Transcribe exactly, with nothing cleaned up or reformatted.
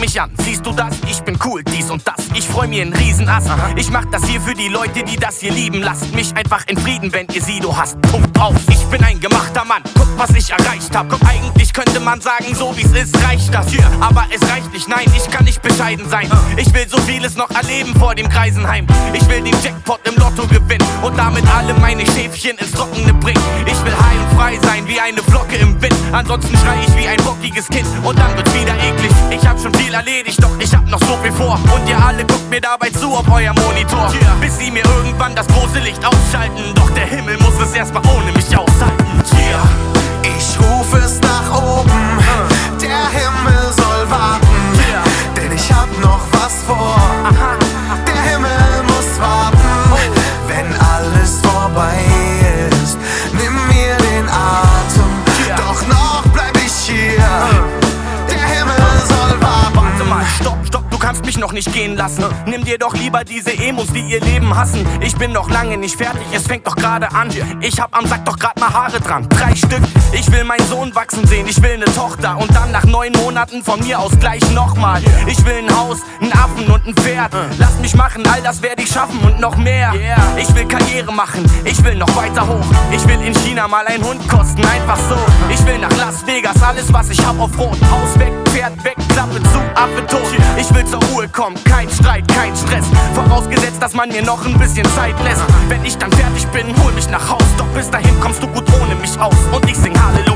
mich an, siehst du das? Ich bin cool, dies und das, ich freu mir einen Riesenass. Ich mach das hier für die Leute, die das hier lieben. Lasst mich einfach in Frieden, wenn ihr Sido hasst. Punkt aus. Ich bin ein gemachter Mann, guck, was ich erreicht hab. Guck, eigentlich könnte man sagen, so wie's ist, reicht das hier. Aber es reicht nicht, nein, ich kann nicht bescheiden sein. Ich will so vieles noch erleben vor dem Greisenheim. Ich will den Jackpot im Lotto gewinnen und damit alle meine Schäfchen ins Trockene bringen. Ich will high und frei sein wie eine Flocke im Wind. Ansonsten schrei ich wie ein bockiges Kind und dann wird's wieder eklig. Ich hab schon viel erledigt, doch ich hab noch so viel vor. Und ihr alle guckt mir dabei zu auf euer Monitor, yeah, bis sie mir irgendwann das große Licht ausschalten. Doch der Himmel muss es erstmal ohne mich aushalten. Yeah. Ich ruf es nach oben, uh. der Himmel soll warten, yeah, denn ich hab noch was vor. Aha. Der Himmel muss warten, oh. wenn alles vorbei ist. Nimm mir den Atem, yeah, doch noch bleib ich hier. Uh. Der Himmel soll warten. Warte mal, stopp, stopp, du kannst mich noch nicht gehen lassen. Nimm dir doch lieber diese Emos, die ihr Leben hassen. Ich bin noch lange nicht fertig, es fängt doch gerade an. Ich hab am Sack doch grad mal Haare dran, drei Stück. Ich will meinen Sohn wachsen sehen, ich will ne Tochter. Und dann nach neun Monaten von mir aus gleich nochmal. Ich will ein Haus, einen Affen und ein Pferd. Lass mich machen, all das werde ich schaffen und noch mehr. Ich will Karriere machen, ich will noch weiter hoch. Ich will in China mal einen Hund kosten, einfach so. Ich will nach Las Vegas, alles was ich hab auf Rot. Haus weg, Pferd weg, Klappe zu, Affe tot. Ich will zur Ruhe kommen, kein Streit, kein Stress. Vorausgesetzt, dass man mir noch ein bisschen Zeit lässt. Wenn ich dann fertig bin, hol mich nach Haus. Doch bis dahin kommst du gut ohne mich aus. Und ich sing Halleluja.